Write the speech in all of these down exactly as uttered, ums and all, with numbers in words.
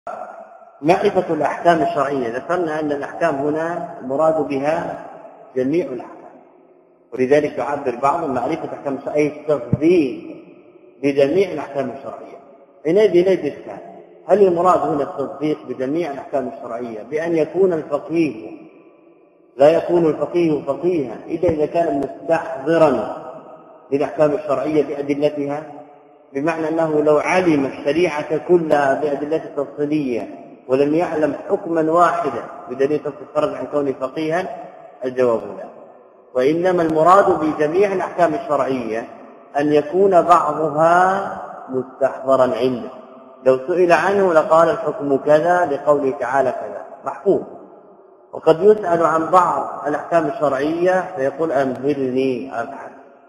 معرفة الأحكام الشرعية. ذكرنا أن الأحكام هنا المراد بها جميع الأحكام، ولذلك يعبر بعضهم معرفة أحكام الشرعية التصديق بجميع الأحكام الشرعية. حينئذ لا إشكال، هل المراد هنا التصديق بجميع الأحكام الشرعية بأن يكون الفقيه لا يكون الفقيه فقيها إذا إذا كان مستحضرا للأحكام الشرعية بأدلتها، بمعنى أنه لو علم الشريعة كلها بأدلة التفصيلية ولم يعلم حكما واحدا بدليل تفصيل عن كونه فقيها؟ الجواب لا. وإنما المراد بجميع الأحكام الشرعية أن يكون بعضها مستحضرا عنده، لو سئل عنه لقال الحكم كذا لقوله تعالى كذا محفوظ. وقد يسأل عن بعض الأحكام الشرعية فيقول أمهلني أبحث.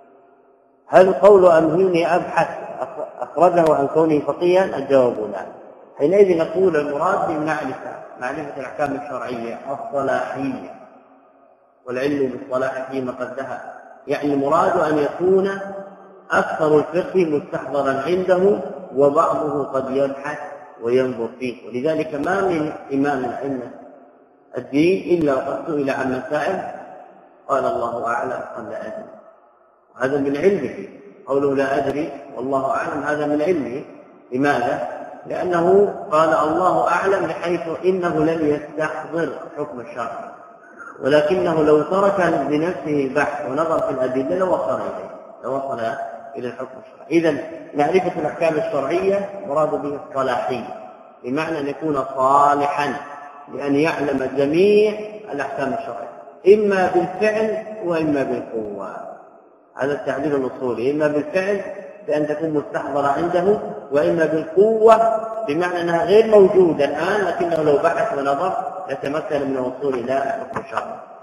هل قول أمهلني أبحث أخرجه عن كونه فقيها؟ الجواب لا. حينئذ نقول المراد بمعرفة معرفة الأحكام الشرعية الصلاحية، والعلم بالصلاح فيما قد ذهب، يعني المراد أن يكون أكثر الفقه مستحضرا عنده وبعضه قد يبحث وينظر فيه. ولذلك ما من إمام الأئمة الدين إلا وقد سئل عن مسائل قال الله أعلم قال لا أدري، هذا من علمه. قوله لا أدري والله أعلم هذا من علمه. لماذا؟ لأنه قال الله أعلم بحيث إنه لم يستحضر حكم الشرع، ولكنه لو ترك لنفسه بحث ونظر في الأدلة لوصل إليه لوصل إلى الحكم الشرعي. إذن معرفة الأحكام الشرعية مراد به الصلاحية، بمعنى أن يكون صالحا لأن يعلم جميع الأحكام الشرعية إما بالفعل وإما بالقوة. هذا التعبير الأصولي، إما بالفعل بأن تكون مستحضرة عنده، وإما بالقوة بمعنى أنها غير موجودة الآن لكنه لو بحث ونظر يتمكن من الوصول إلى الحكم الشرعي.